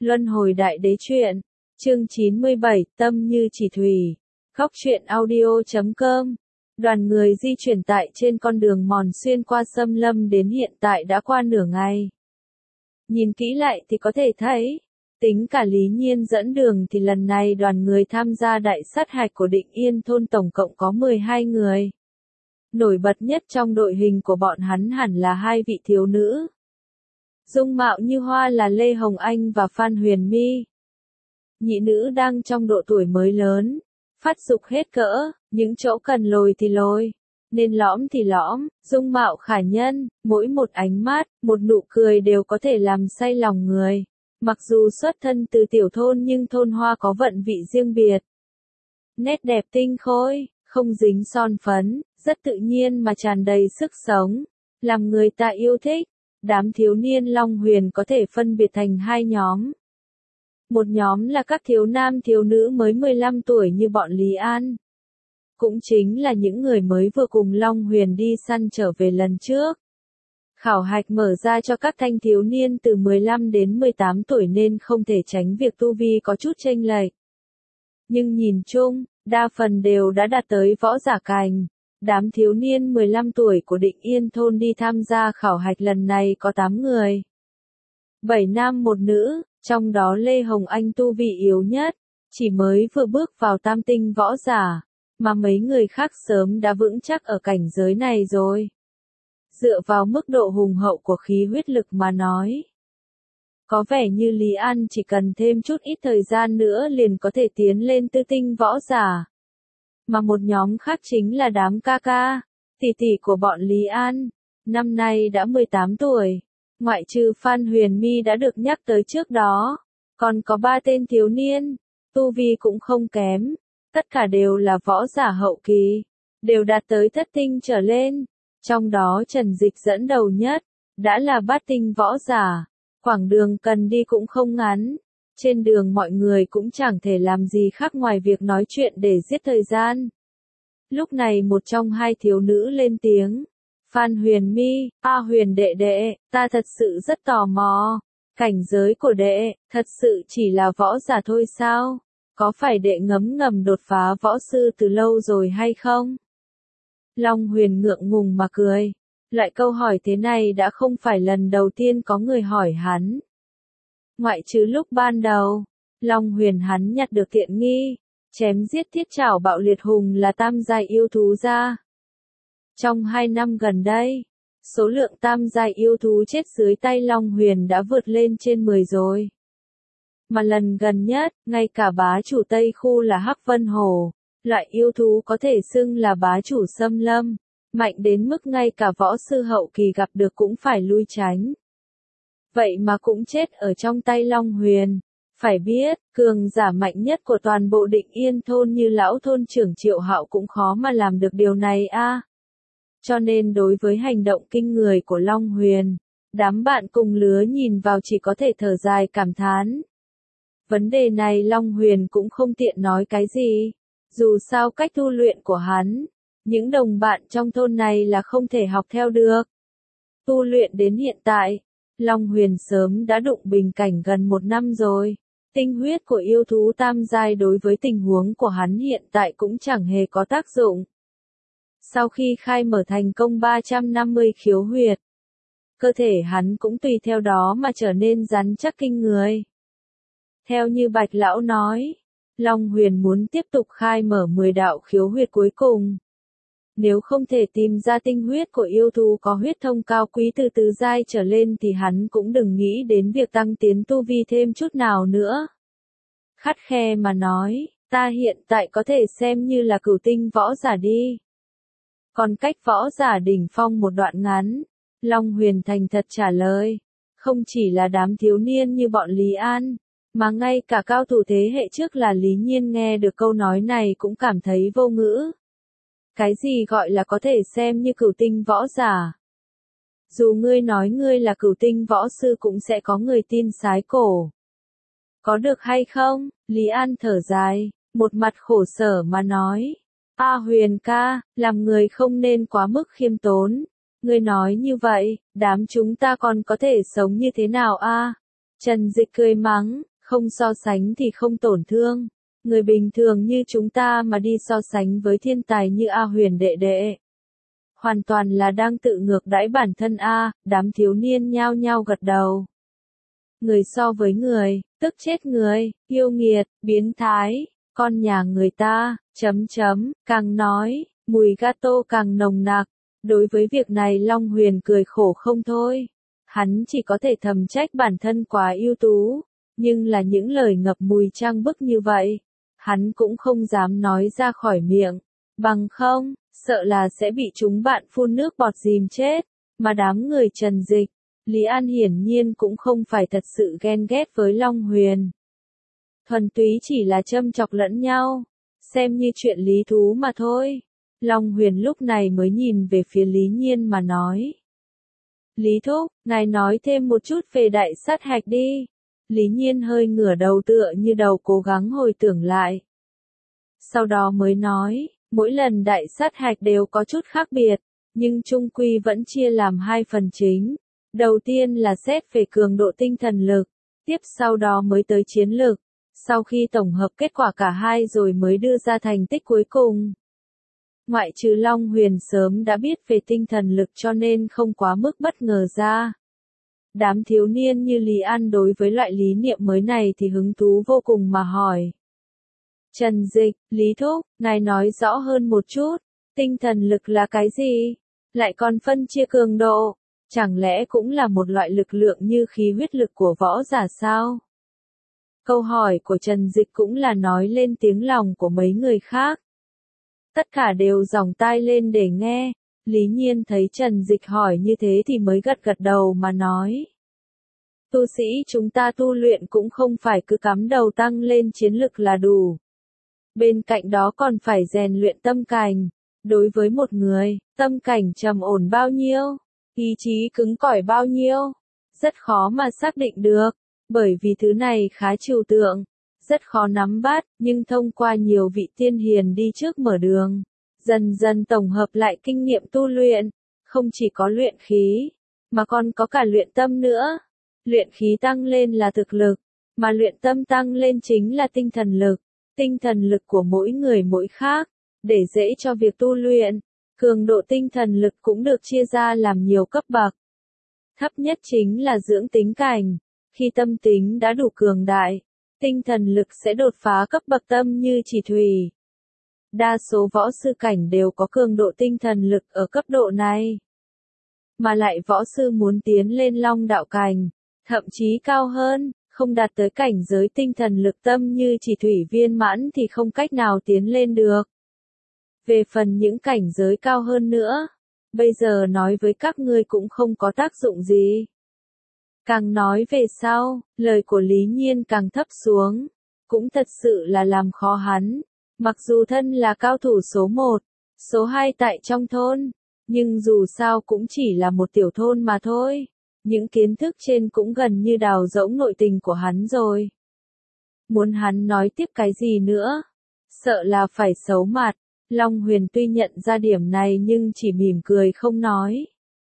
Luân hồi đại đế truyện, chương 97, tâm như chỉ thủy. Góc truyện audio.com. Đoàn người di chuyển tại trên con đường mòn xuyên qua xâm lâm đến hiện tại đã qua nửa ngày. Nhìn kỹ lại thì có thể thấy, tính cả Lý Nhiên dẫn đường thì lần này đoàn người tham gia đại sát hạch của Định Yên thôn tổng cộng có 12 người. Nổi bật nhất trong đội hình của bọn hắn hẳn là hai vị thiếu nữ. Dung mạo như hoa là Lê Hồng Anh và Phan Huyền My. Nhị nữ đang trong độ tuổi mới lớn, phát dục hết cỡ, những chỗ cần lồi thì lồi, nên lõm thì lõm, dung mạo khả nhân, mỗi một ánh mắt, một nụ cười đều có thể làm say lòng người. Mặc dù xuất thân từ tiểu thôn nhưng thôn hoa có vận vị riêng biệt. Nét đẹp tinh khôi, không dính son phấn, rất tự nhiên mà tràn đầy sức sống, làm người ta yêu thích. Đám thiếu niên Long Huyền có thể phân biệt thành hai nhóm. Một nhóm là các thiếu nam thiếu nữ mới 15 tuổi như bọn Lý An. Cũng chính là những người mới vừa cùng Long Huyền đi săn trở về lần trước. Khảo hạch mở ra cho các thanh thiếu niên từ 15 đến 18 tuổi nên không thể tránh việc tu vi có chút chênh lệch. Nhưng nhìn chung, đa phần đều đã đạt tới võ giả cảnh. Đám thiếu niên 15 tuổi của Định Yên thôn đi tham gia khảo hạch lần này có 8 người. 7 nam 1 nữ, trong đó Lê Hồng Anh tu vị yếu nhất, chỉ mới vừa bước vào tam tinh võ giả, mà mấy người khác sớm đã vững chắc ở cảnh giới này rồi. Dựa vào mức độ hùng hậu của khí huyết lực mà nói, có vẻ như Lý An chỉ cần thêm chút ít thời gian nữa liền có thể tiến lên tư tinh võ giả. Mà một nhóm khác chính là đám ca ca, tỷ tỷ của bọn Lý An, năm nay đã 18 tuổi, ngoại trừ Phan Huyền My đã được nhắc tới trước đó, còn có 3 tên thiếu niên, tu vi cũng không kém, tất cả đều là võ giả hậu kỳ, đều đạt tới thất tinh trở lên, trong đó Trần Dịch dẫn đầu nhất, đã là bát tinh võ giả, quãng đường cần đi cũng không ngắn. Trên đường mọi người cũng chẳng thể làm gì khác ngoài việc nói chuyện để giết thời gian. Lúc này một trong hai thiếu nữ lên tiếng. Phan Huyền My, Huyền đệ đệ, ta thật sự rất tò mò. Cảnh giới của đệ, thật sự chỉ là võ giả thôi sao? Có phải đệ ngấm ngầm đột phá võ sư từ lâu rồi hay không? Long Huyền ngượng ngùng mà cười. Loại câu hỏi thế này đã không phải lần đầu tiên có người hỏi hắn. Ngoại trừ lúc ban đầu, Long Huyền hắn nhặt được tiện nghi, chém giết thiết trảo bạo liệt hùng là tam giai yêu thú ra. Trong 2 năm gần đây, số lượng tam giai yêu thú chết dưới tay Long Huyền đã vượt lên trên 10 rồi. Mà lần gần nhất, ngay cả bá chủ Tây Khu là Hắc Vân Hổ, loại yêu thú có thể xưng là bá chủ xâm lâm, mạnh đến mức ngay cả võ sư hậu kỳ gặp được cũng phải lui tránh. Vậy mà cũng chết ở trong tay Long Huyền. Phải biết, cường giả mạnh nhất của toàn bộ Định Yên thôn như lão thôn trưởng Triệu Hạo cũng khó mà làm được điều này a. Cho nên đối với hành động kinh người của Long Huyền, đám bạn cùng lứa nhìn vào chỉ có thể thở dài cảm thán. Vấn đề này Long Huyền cũng không tiện nói cái gì. Dù sao cách tu luyện của hắn, những đồng bạn trong thôn này là không thể học theo được. Tu luyện đến hiện tại, Long Huyền sớm đã đụng bình cảnh gần 1 năm rồi. Tinh huyết của yêu thú tam giai đối với tình huống của hắn hiện tại cũng chẳng hề có tác dụng. Sau khi khai mở thành công 350 khiếu huyệt, cơ thể hắn cũng tùy theo đó mà trở nên rắn chắc kinh người. Theo như Bạch Lão nói, Long Huyền muốn tiếp tục khai mở 10 đạo khiếu huyệt cuối cùng. Nếu không thể tìm ra tinh huyết của yêu thú có huyết thông cao quý từ tứ giai trở lên thì hắn cũng đừng nghĩ đến việc tăng tiến tu vi thêm chút nào nữa. Khắt khe mà nói, ta hiện tại có thể xem như là cửu tinh võ giả đi. Còn cách võ giả đỉnh phong một đoạn ngắn, Long Huyền thành thật trả lời. Không chỉ là đám thiếu niên như bọn Lý An, mà ngay cả cao thủ thế hệ trước là Lý Nhiên nghe được câu nói này cũng cảm thấy vô ngữ. Cái gì gọi là có thể xem như cửu tinh võ giả? Dù ngươi nói ngươi là cửu tinh võ sư cũng sẽ có người tin sái cổ. Có được hay không? Lý An thở dài, một mặt khổ sở mà nói. Huyền ca, làm người không nên quá mức khiêm tốn. Ngươi nói như vậy, đám chúng ta còn có thể sống như thế nào a? Trần Dịch cười mắng, Không so sánh thì không tổn thương. Người bình thường như chúng ta mà đi so sánh với thiên tài như A Huyền đệ đệ. Hoàn toàn là đang tự ngược đãi bản thân a. Đám thiếu niên nhao nhao gật đầu. Người so với người, tức chết người, yêu nghiệt, biến thái, con nhà người ta, càng nói, mùi gato càng nồng nặc. Đối với việc này Long Huyền cười khổ không thôi. Hắn chỉ có thể thầm trách bản thân quá ưu tú, nhưng là những lời ngập mùi trang bức như vậy, hắn cũng không dám nói ra khỏi miệng, bằng không, sợ là sẽ bị chúng bạn phun nước bọt dìm chết, mà đám người Trần Dịch, Lý An hiển nhiên cũng không phải thật sự ghen ghét với Long Huyền. Thuần túy chỉ là châm chọc lẫn nhau, xem như chuyện lý thú mà thôi. Long Huyền lúc này mới nhìn về phía Lý Nhiên mà nói. Lý Thúc, ngài nói thêm một chút về đại sát hạch đi. Lý Nhiên hơi ngửa đầu tựa như đầu cố gắng hồi tưởng lại. Sau đó mới nói, mỗi lần đại sát hạch đều có chút khác biệt, nhưng chung quy vẫn chia làm hai phần chính. Đầu tiên là xét về cường độ tinh thần lực, tiếp sau đó mới tới chiến lực. Sau khi tổng hợp kết quả cả hai rồi mới đưa ra thành tích cuối cùng. Ngoại trừ Long Huyền sớm đã biết về tinh thần lực cho nên không quá mức bất ngờ ra. Đám thiếu niên như Lý An đối với loại lý niệm mới này thì hứng thú vô cùng mà hỏi. Trần Dịch, Lý Thúc, ngài nói rõ hơn một chút, tinh thần lực là cái gì? Lại còn phân chia cường độ, chẳng lẽ cũng là một loại lực lượng như khí huyết lực của võ giả sao? Câu hỏi của Trần Dịch cũng là nói lên tiếng lòng của mấy người khác. Tất cả đều dòng tai lên để nghe. Lý Nhiên thấy Trần Dịch hỏi như thế thì mới gật gật đầu mà nói. Tu sĩ chúng ta tu luyện cũng không phải cứ cắm đầu tăng lên chiến lực là đủ. Bên cạnh đó còn phải rèn luyện tâm cảnh. Đối với một người, tâm cảnh trầm ổn bao nhiêu, ý chí cứng cỏi bao nhiêu, rất khó mà xác định được, bởi vì thứ này khá trừu tượng, rất khó nắm bắt, nhưng thông qua nhiều vị tiên hiền đi trước mở đường, dần dần tổng hợp lại kinh nghiệm tu luyện, không chỉ có luyện khí, mà còn có cả luyện tâm nữa. Luyện khí tăng lên là thực lực, mà luyện tâm tăng lên chính là tinh thần lực. Tinh thần lực của mỗi người mỗi khác, để dễ cho việc tu luyện, cường độ tinh thần lực cũng được chia ra làm nhiều cấp bậc. Thấp nhất chính là dưỡng tính cảnh, khi tâm tính đã đủ cường đại, tinh thần lực sẽ đột phá cấp bậc tâm như chỉ thủy. Đa số võ sư cảnh đều có cường độ tinh thần lực ở cấp độ này. Mà lại võ sư muốn tiến lên long đạo cảnh, thậm chí cao hơn, không đạt tới cảnh giới tinh thần lực tâm như chỉ thủy viên mãn thì không cách nào tiến lên được. Về phần những cảnh giới cao hơn nữa, bây giờ nói với các ngươi cũng không có tác dụng gì. Càng nói về sau, lời của Lý Nhiên càng thấp xuống, cũng thật sự là làm khó hắn. Mặc dù thân là cao thủ số 1, số 2 tại trong thôn, nhưng dù sao cũng chỉ là một tiểu thôn mà thôi. Những kiến thức trên cũng gần như đào rỗng nội tình của hắn rồi. Muốn hắn nói tiếp cái gì nữa? Sợ là phải xấu mặt. Long Huyền tuy nhận ra điểm này nhưng chỉ mỉm cười không nói.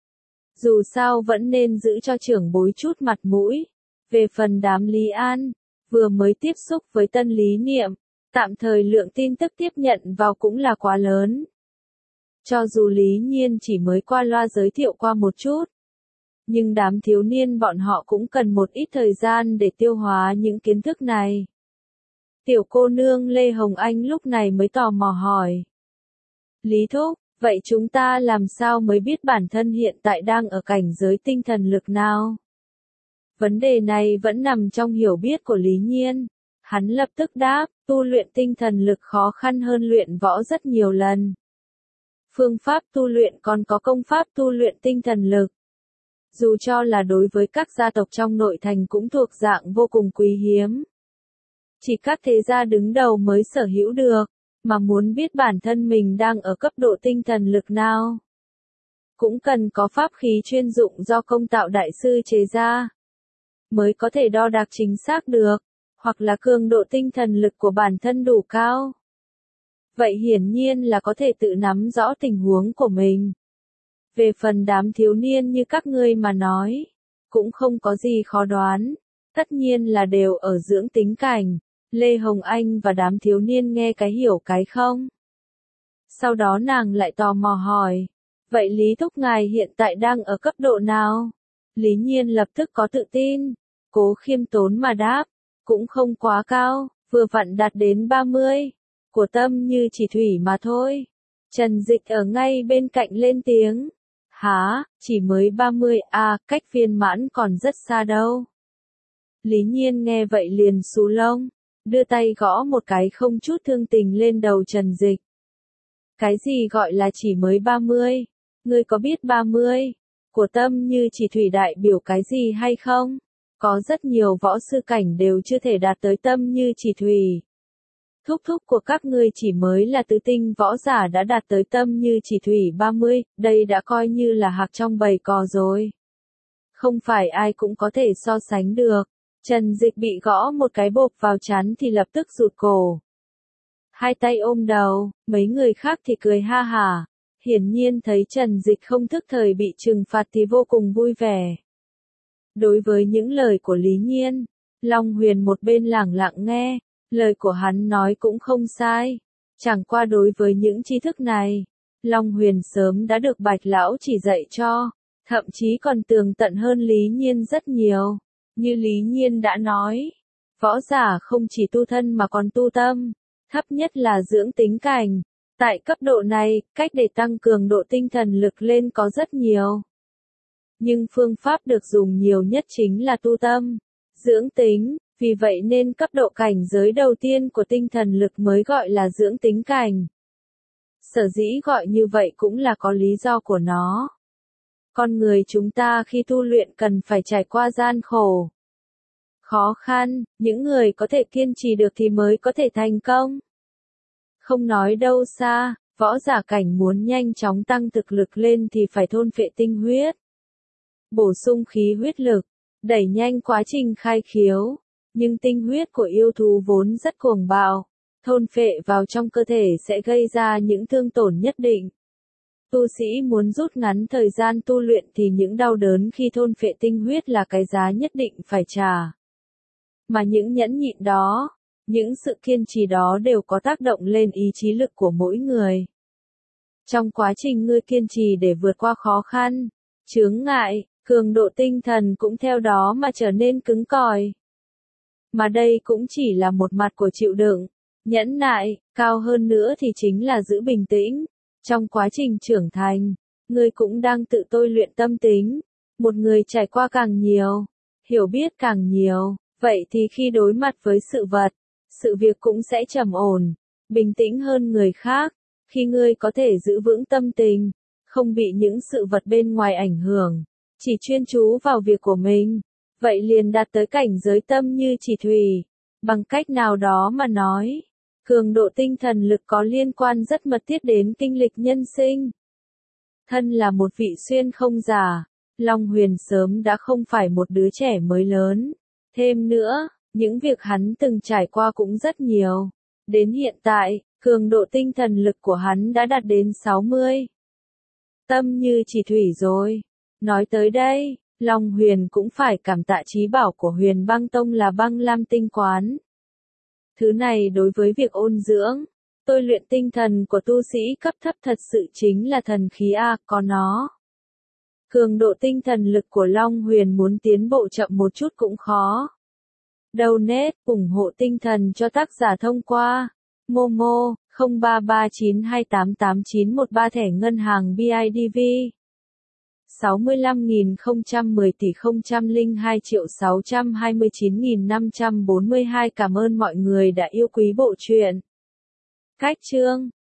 Dù sao vẫn nên giữ cho trưởng bối chút mặt mũi. Về phần đám Lý An, vừa mới tiếp xúc với tân lý niệm, tạm thời lượng tin tức tiếp nhận vào cũng là quá lớn. Cho dù Lý Nhiên chỉ mới qua loa giới thiệu qua một chút, nhưng đám thiếu niên bọn họ cũng cần một ít thời gian để tiêu hóa những kiến thức này. Tiểu cô nương Lê Hồng Anh lúc này mới tò mò hỏi. Lý Thúc, vậy chúng ta làm sao mới biết bản thân hiện tại đang ở cảnh giới tinh thần lực nào? Vấn đề này vẫn nằm trong hiểu biết của Lý Nhiên. Hắn lập tức đáp, tu luyện tinh thần lực khó khăn hơn luyện võ rất nhiều lần. Phương pháp tu luyện còn có công pháp tu luyện tinh thần lực. Dù cho là đối với các gia tộc trong nội thành cũng thuộc dạng vô cùng quý hiếm. Chỉ các thế gia đứng đầu mới sở hữu được, mà muốn biết bản thân mình đang ở cấp độ tinh thần lực nào. Cũng cần có pháp khí chuyên dụng do công tạo đại sư chế ra, mới có thể đo đạc chính xác được, hoặc là cường độ tinh thần lực của bản thân đủ cao. Vậy hiển nhiên là có thể tự nắm rõ tình huống của mình. Về phần đám thiếu niên như các ngươi mà nói, cũng không có gì khó đoán. Tất nhiên là đều ở dưỡng tính cảnh. Lê Hồng Anh và đám thiếu niên nghe cái hiểu cái không. Sau đó nàng lại tò mò hỏi. Vậy Lý Thúc ngài hiện tại đang ở cấp độ nào? Lý Nhiên lập tức có tự tin. Cố khiêm tốn mà đáp. Cũng không quá cao, vừa vặn đạt đến 30. Của tâm như chỉ thủy mà thôi. Trần Dịch ở ngay bên cạnh lên tiếng. Hả, chỉ mới 30 à, cách viên mãn còn rất xa đâu. Lý Nhiên nghe vậy liền xù lông, đưa tay gõ một cái không chút thương tình lên đầu Trần Dịch. Cái gì gọi là chỉ mới 30? Ngươi có biết 30 của tâm như chỉ thủy đại biểu cái gì hay không? Có rất nhiều võ sư cảnh đều chưa thể đạt tới tâm như chỉ thủy. Thúc thúc của các ngươi chỉ mới là tứ tinh võ giả đã đạt tới tâm như chỉ thủy 30, đây đã coi như là hạc trong bầy cò rồi. Không phải ai cũng có thể so sánh được. Trần Dịch bị gõ một cái bộp vào trán thì lập tức rụt cổ. Hai tay ôm đầu, mấy người khác thì cười ha hả. Hiển nhiên thấy Trần Dịch không thức thời bị trừng phạt thì vô cùng vui vẻ. Đối với những lời của Lý Nhiên, Long Huyền một bên lẳng lặng nghe, lời của hắn nói cũng không sai. Chẳng qua đối với những tri thức này, Long Huyền sớm đã được Bạch Lão chỉ dạy cho, thậm chí còn tường tận hơn Lý Nhiên rất nhiều. Như Lý Nhiên đã nói, võ giả không chỉ tu thân mà còn tu tâm, thấp nhất là dưỡng tính cảnh. Tại cấp độ này, cách để tăng cường độ tinh thần lực lên có rất nhiều. Nhưng phương pháp được dùng nhiều nhất chính là tu tâm, dưỡng tính, vì vậy nên cấp độ cảnh giới đầu tiên của tinh thần lực mới gọi là dưỡng tính cảnh. Sở dĩ gọi như vậy cũng là có lý do của nó. Con người chúng ta khi tu luyện cần phải trải qua gian khổ, khó khăn, những người có thể kiên trì được thì mới có thể thành công. Không nói đâu xa, võ giả cảnh muốn nhanh chóng tăng thực lực lên thì phải thôn phệ tinh huyết, bổ sung khí huyết lực, đẩy nhanh quá trình khai khiếu. Nhưng tinh huyết của yêu thú vốn rất cuồng bạo, thôn phệ vào trong cơ thể sẽ gây ra những thương tổn nhất định. Tu sĩ muốn rút ngắn thời gian tu luyện thì những đau đớn khi thôn phệ tinh huyết là cái giá nhất định phải trả. Mà những nhẫn nhịn đó, những sự kiên trì đó đều có tác động lên ý chí lực của mỗi người. Trong quá trình ngươi kiên trì để vượt qua khó khăn, chướng ngại, cường độ tinh thần cũng theo đó mà trở nên cứng cỏi. Mà đây cũng chỉ là một mặt của chịu đựng, nhẫn nại, cao hơn nữa thì chính là giữ bình tĩnh. Trong quá trình trưởng thành, ngươi cũng đang tự tôi luyện tâm tính. Một người trải qua càng nhiều, hiểu biết càng nhiều, vậy thì khi đối mặt với sự vật, sự việc cũng sẽ trầm ổn, bình tĩnh hơn người khác. Khi ngươi có thể giữ vững tâm tình, không bị những sự vật bên ngoài ảnh hưởng, chỉ chuyên chú vào việc của mình, vậy liền đạt tới cảnh giới tâm như chỉ thủy. Bằng cách nào đó mà nói, cường độ tinh thần lực có liên quan rất mật thiết đến kinh lịch nhân sinh. Thân là một vị xuyên không giả, Long Huyền sớm đã không phải một đứa trẻ mới lớn. Thêm nữa, những việc hắn từng trải qua cũng rất nhiều. Đến hiện tại, cường độ tinh thần lực của hắn đã đạt đến 60. Tâm như chỉ thủy rồi. Nói tới đây, Long Huyền cũng phải cảm tạ trí bảo của Huyền Băng Tông là Băng Lam Tinh Quán. Thứ này đối với việc ôn dưỡng, tôi luyện tinh thần của tu sĩ cấp thấp thật sự chính là thần khí a, có nó. Cường độ tinh thần lực của Long Huyền muốn tiến bộ chậm một chút cũng khó. Donate, ủng hộ tinh thần cho tác giả thông qua Momo 0339288913 thẻ ngân hàng BIDV 65.010 tỷ 002.629.542. Cảm ơn mọi người đã yêu quý bộ truyện. Cách chương